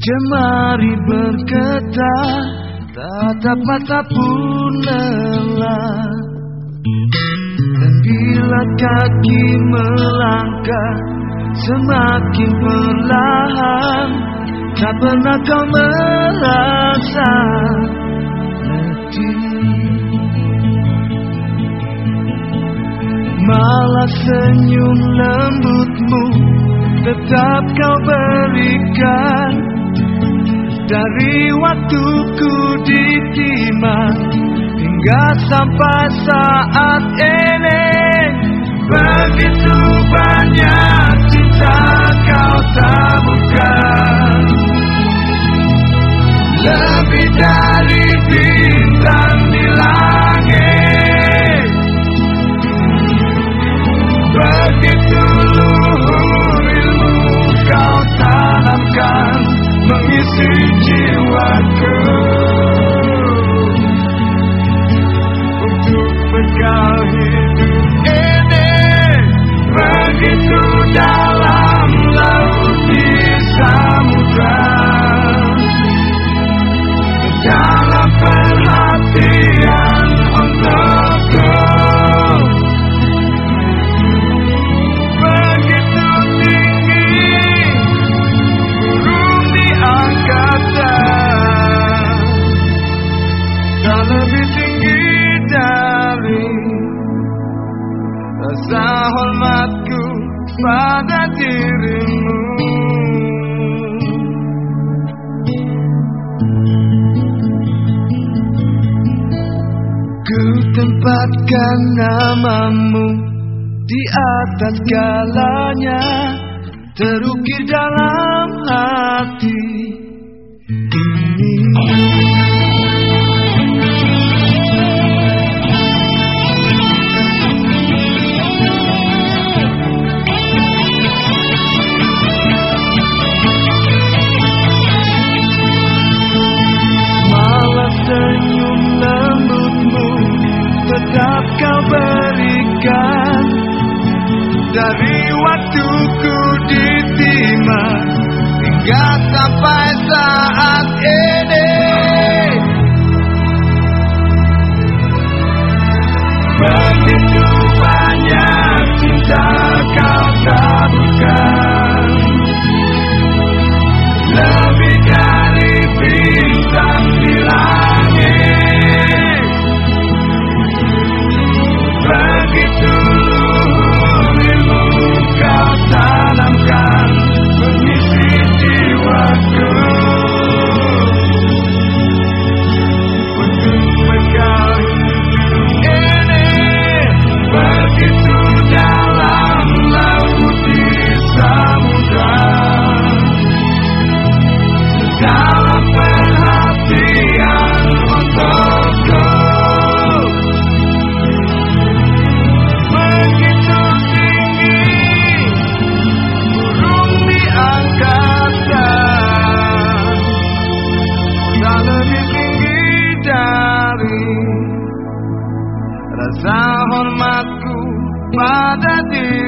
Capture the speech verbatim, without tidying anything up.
Jemari bergetar, tatap mata pun lelah. Dan bila kaki melangkah semakin perlahan, tak pernah kau merasa letih. Malah senyum lembutmu tetap kau berikan. Dari waktuku di timah hingga sampai saat ini, begitu banyak cinta kau taburkan, lebih dari bintang di langit. Begitu luhur ilmu kau tanamkan, mengisi jiwaku untuk bekal hidup ini. Begitu dalam laut di samudra, dalam perhatian untukku. Begitu tinggi burung di angkasa, tak lebih tinggi dari rasa hormatku pada dirimu. Ku tempatkan namamu di atas segalanya, terukir dalam hati ini. Malah senyum lembutmu tetap kau berikan. Dari waktuku di timah hingga sampai saat ini, begitu banyak cinta kau taburkan, lebih dari bintang di langit. Begitu kau tanamkan, mengisi jiwaku untuk bekal ini. Begitu dalam laut di samudra, dalam perhatian untukku. Begitu rasa hormatku pada diri.